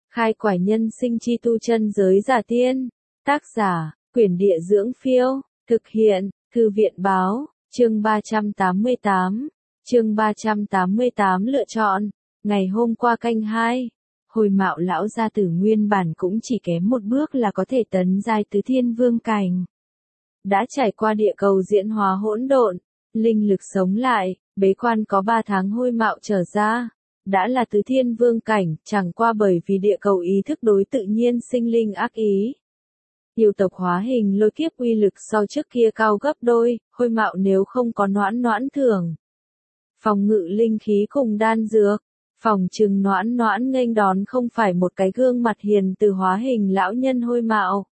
Khai quải nhân sinh chi tu chân giới giả tiên. Tác giả, Quyển Địa Dưỡng Phiêu. Thực hiện, Thư viện Báo. Chương 388. Chương 388 lựa chọn. Ngày hôm qua canh 2. Hồi Mạo lão gia tử nguyên bản cũng chỉ kém một bước là có thể tấn giai tứ thiên vương cảnh. Đã trải qua địa cầu diễn hóa hỗn độn, linh lực sống lại, bế quan có 3 tháng Hồi Mạo trở ra. Đã là tứ thiên vương cảnh, chẳng qua bởi vì địa cầu ý thức đối tự nhiên sinh linh ác ý. Yêu tộc hóa hình lôi kiếp uy lực so trước kia cao gấp đôi, Hồi Mạo nếu không có noãn noãn thưởng. Phòng ngự linh khí cùng đan dược, phòng trừng noãn noãn nghênh đón không phải một cái gương mặt hiền từ hóa hình lão nhân Hồi Mạo,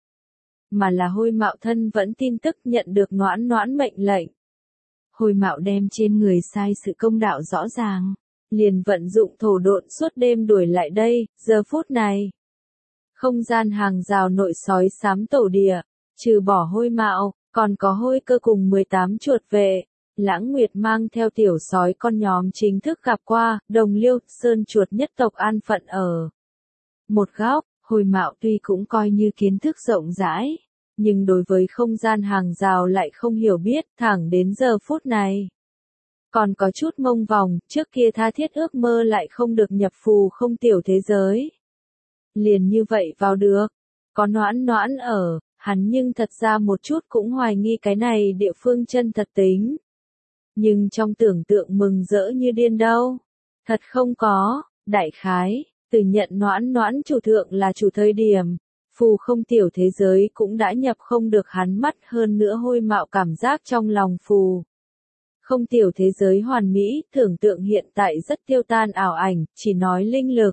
mà là Hồi Mạo thân vẫn tin tức nhận được noãn noãn mệnh lệnh. Hồi Mạo đem trên người sai sự công đạo rõ ràng, liền vận dụng thổ độn suốt đêm đuổi lại đây. Giờ phút này, không gian hàng rào nội sói xám tổ địa, trừ bỏ Hồi Mạo, còn có Hôi Cơ cùng 18 chuột vệ. Lãng Nguyệt mang theo tiểu sói con nhóm chính thức gặp qua, Đồng Liêu, Sơn chuột nhất tộc an phận ở một góc. Hồi Mạo tuy cũng coi như kiến thức rộng rãi, nhưng đối với không gian hàng rào lại không hiểu biết, thẳng đến giờ phút này. Còn có chút mông vòng, trước kia tha thiết ước mơ lại không được nhập phù không tiểu thế giới. Liền như vậy vào được, có noãn noãn ở, hắn nhưng thật ra một chút cũng hoài nghi cái này địa phương chân thật tính. Nhưng trong tưởng tượng mừng rỡ như điên đâu. Thật không có, đại khái, từ nhận noãn noãn chủ thượng là chủ thời điểm, phù không tiểu thế giới cũng đã nhập không được hắn mắt. Hơn nữa Hồi Mạo cảm giác trong lòng phù không tiểu thế giới hoàn mỹ, tưởng tượng hiện tại rất tiêu tan ảo ảnh, chỉ nói linh lực.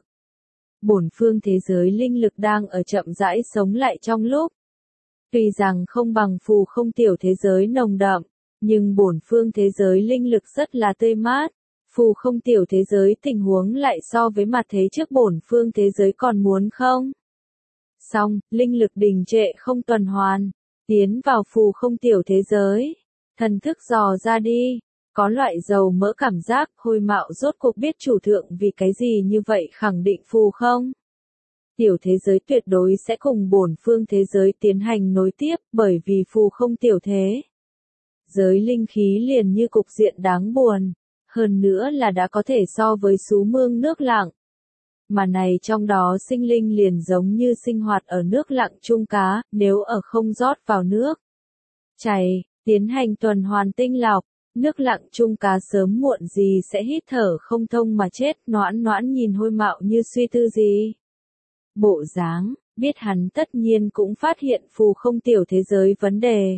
Bổn phương thế giới linh lực đang ở chậm rãi sống lại trong lúc. Tuy rằng không bằng phù không tiểu thế giới nồng đậm, nhưng bổn phương thế giới linh lực rất là tươi mát. Phù không tiểu thế giới tình huống lại so với mặt thế trước bổn phương thế giới còn muốn không. Xong, linh lực đình trệ không tuần hoàn, tiến vào phù không tiểu thế giới. Thần thức dò ra đi, có loại dầu mỡ cảm giác. Hồi Mạo rốt cuộc biết chủ thượng vì cái gì như vậy khẳng định phù không tiểu thế giới tuyệt đối sẽ cùng bổn phương thế giới tiến hành nối tiếp, bởi vì phù không tiểu thế giới linh khí liền như cục diện đáng buồn, hơn nữa là đã có thể so với sú mương nước lặng. Mà này trong đó sinh linh liền giống như sinh hoạt ở nước lặng chung cá, nếu ở không rót vào nước chảy, tiến hành tuần hoàn tinh lọc, nước lặng chung cá sớm muộn gì sẽ hít thở không thông mà chết. Noãn noãn nhìn Hồi Mạo như suy tư gì bộ dáng, biết hắn tất nhiên cũng phát hiện phù không tiểu thế giới vấn đề.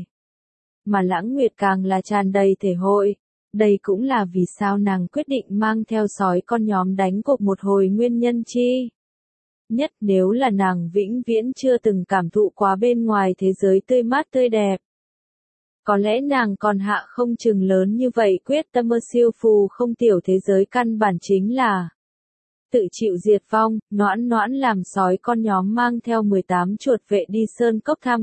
Mà Lãng Nguyệt càng là tràn đầy thể hội, đây cũng là vì sao nàng quyết định mang theo sói con nhóm đánh cuộc một hồi nguyên nhân chi. Nhất nếu là nàng vĩnh viễn chưa từng cảm thụ quá bên ngoài thế giới tươi mát tươi đẹp. Có lẽ nàng còn hạ không chừng lớn như vậy quyết tâm siêu phù không tiểu thế giới căn bản chính là tự chịu diệt vong. Noãn noãn làm sói con nhóm mang theo 18 chuột vệ đi sơn cốc tham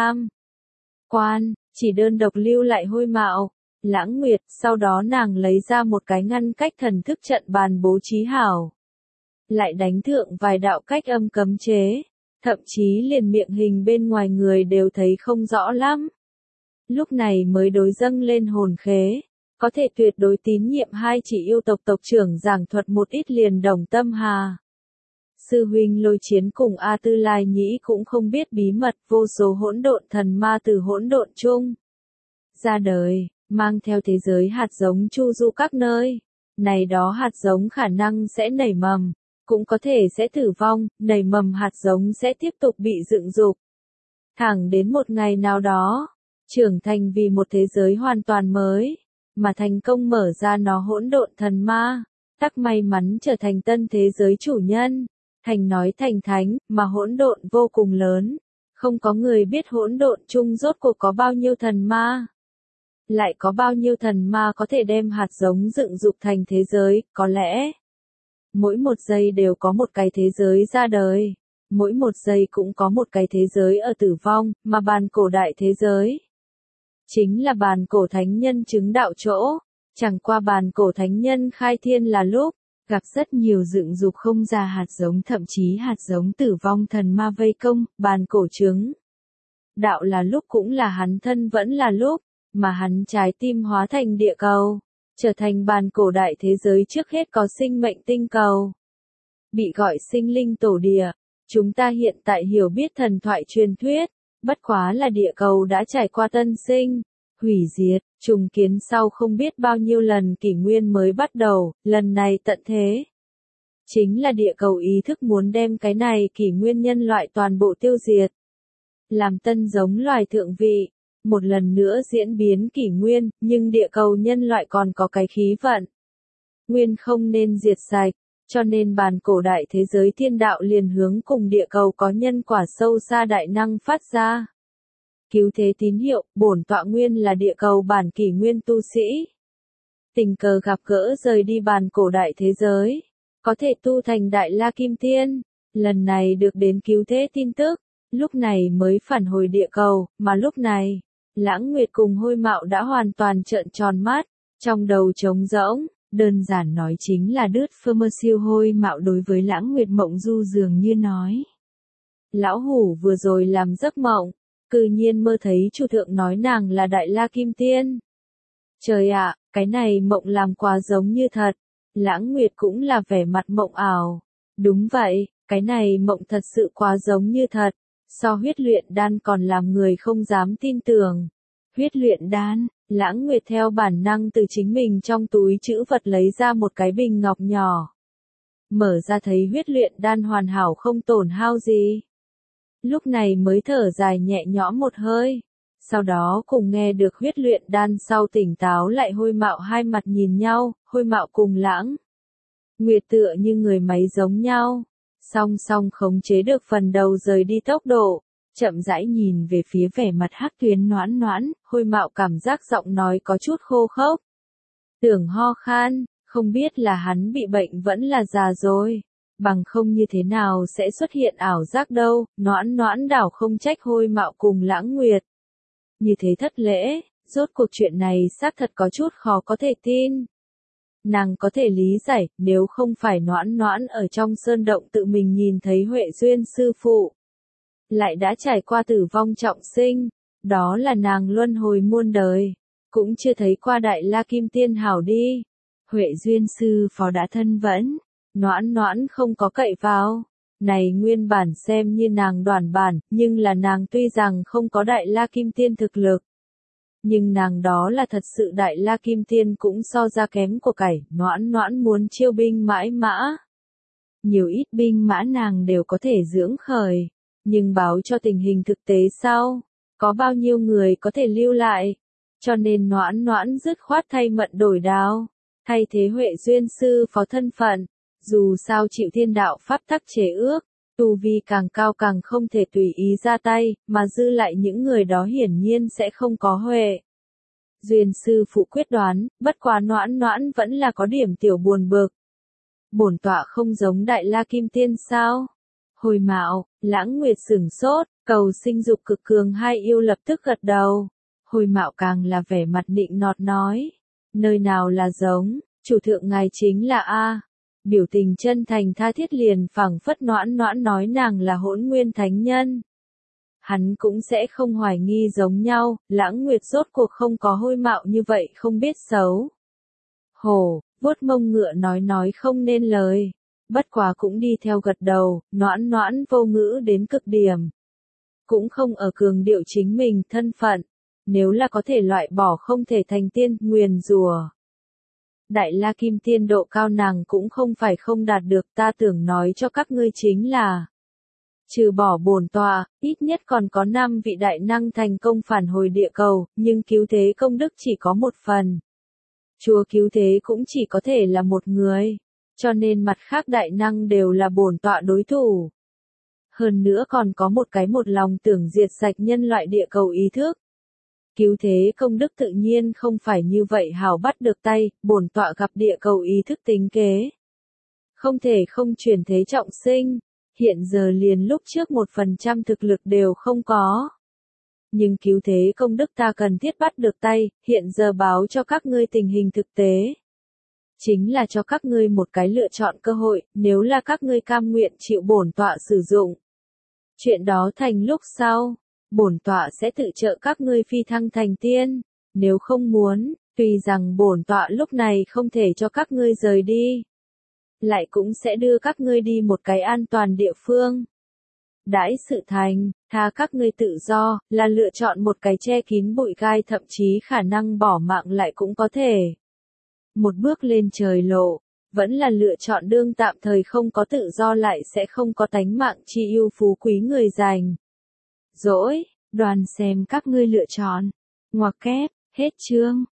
quan, chỉ đơn độc lưu lại Hồi Mạo, Lãng Nguyệt. Sau đó nàng lấy ra một cái ngăn cách thần thức trận bàn bố trí hảo, lại đánh thượng vài đạo cách âm cấm chế, thậm chí liền miệng hình bên ngoài người đều thấy không rõ lắm. Lúc này mới đối dâng lên hồn khế, có thể tuyệt đối tín nhiệm hai chỉ yêu tộc tộc trưởng giảng thuật một ít liền Đồng Tâm Hà sư huynh Lôi Chiến cùng A Tư Lai Nhĩ cũng không biết bí mật. Vô số hỗn độn thần ma từ hỗn độn chung ra đời, mang theo thế giới hạt giống chu du các nơi. Này đó hạt giống khả năng sẽ nảy mầm, cũng có thể sẽ tử vong. Nảy mầm hạt giống sẽ tiếp tục bị dựng dục, thẳng đến một ngày nào đó trưởng thành vì một thế giới hoàn toàn mới, mà thành công mở ra nó hỗn độn thần ma, tắc may mắn trở thành tân thế giới chủ nhân, thành nói thành thánh. Mà hỗn độn vô cùng lớn, không có người biết hỗn độn chung rốt cuộc có bao nhiêu thần ma, lại có bao nhiêu thần ma có thể đem hạt giống dựng dục thành thế giới. Có lẽ mỗi một giây đều có một cái thế giới ra đời, mỗi một giây cũng có một cái thế giới ở tử vong. Mà bàn cổ đại thế giới chính là bàn cổ thánh nhân chứng đạo chỗ. Chẳng qua bàn cổ thánh nhân khai thiên là lúc, Gặp rất nhiều dựng dục không ra hạt giống, thậm chí hạt giống tử vong thần ma vây công, bàn cổ trứng. Đạo là lúc cũng là hắn thân vẫn là lúc, mà hắn trái tim hóa thành địa cầu, trở thành bàn cổ đại thế giới trước hết có sinh mệnh tinh cầu. Bị gọi sinh linh tổ địa, chúng ta hiện tại hiểu biết thần thoại truyền thuyết, bất quá là địa cầu đã trải qua tân sinh, hủy diệt, trùng kiến sau không biết bao nhiêu lần kỷ nguyên mới bắt đầu, lần này tận thế. Chính là địa cầu ý thức muốn đem cái này kỷ nguyên nhân loại toàn bộ tiêu diệt. Làm tân giống loài thượng vị, một lần nữa diễn biến kỷ nguyên, nhưng địa cầu nhân loại còn có cái khí vận. Nguyên không nên diệt sạch, cho nên bàn cổ đại thế giới thiên đạo liền hướng cùng địa cầu có nhân quả sâu xa đại năng phát ra. Cứu thế tín hiệu, bổn tọa nguyên là địa cầu bản kỷ nguyên tu sĩ. Tình cờ gặp gỡ rời đi bàn cổ đại thế giới, có thể tu thành đại la kim tiên, lần này được đến cứu thế tin tức, lúc này mới phản hồi địa cầu, mà lúc này, Lãng Nguyệt cùng Hôi Mạo đã hoàn toàn trợn tròn mắt, trong đầu trống rỗng, đơn giản nói chính là đứt phơ mơ siêu. Hôi Mạo đối với Lãng Nguyệt Mộng Du dường như nói. Lão hủ vừa rồi làm giấc mộng, cư nhiên mơ thấy chủ thượng nói nàng là đại la kim tiên. Trời ạ, cái này mộng làm quá giống như thật. Lãng Nguyệt cũng là vẻ mặt mộng ảo. Đúng vậy, cái này mộng thật sự quá giống như thật. So huyết luyện đan còn làm người không dám tin tưởng. Huyết luyện đan, Lãng Nguyệt theo bản năng từ chính mình trong túi trữ vật lấy ra một cái bình ngọc nhỏ. Mở ra thấy huyết luyện đan hoàn hảo không tổn hao gì. Lúc này mới thở dài nhẹ nhõm một hơi. Sau đó cùng nghe được huyết luyện đan sau tỉnh táo lại. Hôi Mạo hai mặt nhìn nhau, Hôi Mạo cùng Lãng Nguyệt tựa như người máy giống nhau. Song song khống chế được phần đầu rời đi tốc độ, chậm rãi nhìn về phía vẻ mặt Hắc Tuyến Noãn Noãn, Hôi Mạo cảm giác giọng nói có chút khô khốc. Tưởng ho khan, không biết là hắn bị bệnh vẫn là già rồi, bằng không như thế nào sẽ xuất hiện ảo giác đâu. Noãn Noãn đảo không trách Hôi Mạo cùng Lãng Nguyệt. Như thế thất lễ, rốt cuộc chuyện này xác thật có chút khó có thể tin. Nàng có thể lý giải, nếu không phải Noãn Noãn ở trong sơn động tự mình nhìn thấy Huệ Duyên sư phụ, lại đã trải qua tử vong trọng sinh, đó là nàng luân hồi muôn đời, cũng chưa thấy qua đại la kim tiên hảo đi. Huệ Duyên sư phó đã thân vẫn, Noãn Noãn không có cậy vào. Này nguyên bản xem như nàng đoản bản, nhưng là nàng tuy rằng không có đại la kim tiên thực lực. Nhưng nàng đó là thật sự đại la kim tiên cũng so ra kém của cải. Noãn Noãn muốn chiêu binh mãi mã. Nhiều ít binh mã nàng đều có thể dưỡng khởi. Nhưng báo cho tình hình thực tế sau, có bao nhiêu người có thể lưu lại. Cho nên Noãn Noãn dứt khoát thay mận đổi đao, thay thế Huệ Duyên sư phó thân phận. Dù sao chịu thiên đạo pháp tắc chế ước, tu vi càng cao càng không thể tùy ý ra tay, mà dư lại những người đó hiển nhiên sẽ không có Huệ Duyên sư phụ quyết đoán, bất quá Noãn Noãn vẫn là có điểm tiểu buồn bực. Bổn tọa không giống đại la kim tiên sao? Hồi Mạo, Lãng Nguyệt sửng sốt, cầu sinh dục cực cường hai yêu lập tức gật đầu. Hồi Mạo càng là vẻ mặt nịnh nọt nói, nơi nào là giống, chủ thượng ngài chính là A. Biểu tình chân thành tha thiết liền phảng phất. Noãn Noãn nói nàng là Hỗn Nguyên thánh nhân, hắn cũng sẽ không hoài nghi giống nhau. Lãng Nguyệt rốt cuộc không có Hôi Mạo như vậy không biết xấu hổ, vuốt mông ngựa nói không nên lời, bất quá cũng đi theo gật đầu. Noãn Noãn vô ngữ đến cực điểm, cũng không ở cường điệu chính mình thân phận, nếu là có thể loại bỏ không thể thành tiên, nguyền rủa đại la kim tiên độ cao nàng cũng không phải không đạt được. Ta tưởng nói cho các ngươi chính là, trừ bỏ bổn tọa, ít nhất còn có 5 vị đại năng thành công phản hồi địa cầu, nhưng cứu thế công đức chỉ có một phần. Chúa cứu thế cũng chỉ có thể là một người, cho nên mặt khác đại năng đều là bổn tọa đối thủ. Hơn nữa còn có một cái một lòng tưởng diệt sạch nhân loại địa cầu ý thức. Cứu thế công đức tự nhiên không phải như vậy hảo bắt được tay, bổn tọa gặp địa cầu ý thức tính kế. Không thể không chuyển thế trọng sinh, hiện giờ liền lúc trước 1% thực lực đều không có. Nhưng cứu thế công đức ta cần thiết bắt được tay, hiện giờ báo cho các ngươi tình hình thực tế. chính là cho các ngươi một cái lựa chọn cơ hội, nếu là các ngươi cam nguyện chịu bổn tọa sử dụng. Chuyện đó thành lúc sau, bổn tọa sẽ tự trợ các ngươi phi thăng thành tiên, nếu không muốn, tuy rằng bổn tọa lúc này không thể cho các ngươi rời đi, lại cũng sẽ đưa các ngươi đi một cái an toàn địa phương. Đãi sự thành, tha các ngươi tự do, là lựa chọn một cái che kín bụi gai thậm chí khả năng bỏ mạng lại cũng có thể. Một bước lên trời lộ, vẫn là lựa chọn đương tạm thời không có tự do lại sẽ không có tánh mạng chi ưu phú quý người giành. Dỗi, đoàn xem các ngươi lựa chọn. Ngoặc kép, hết chương.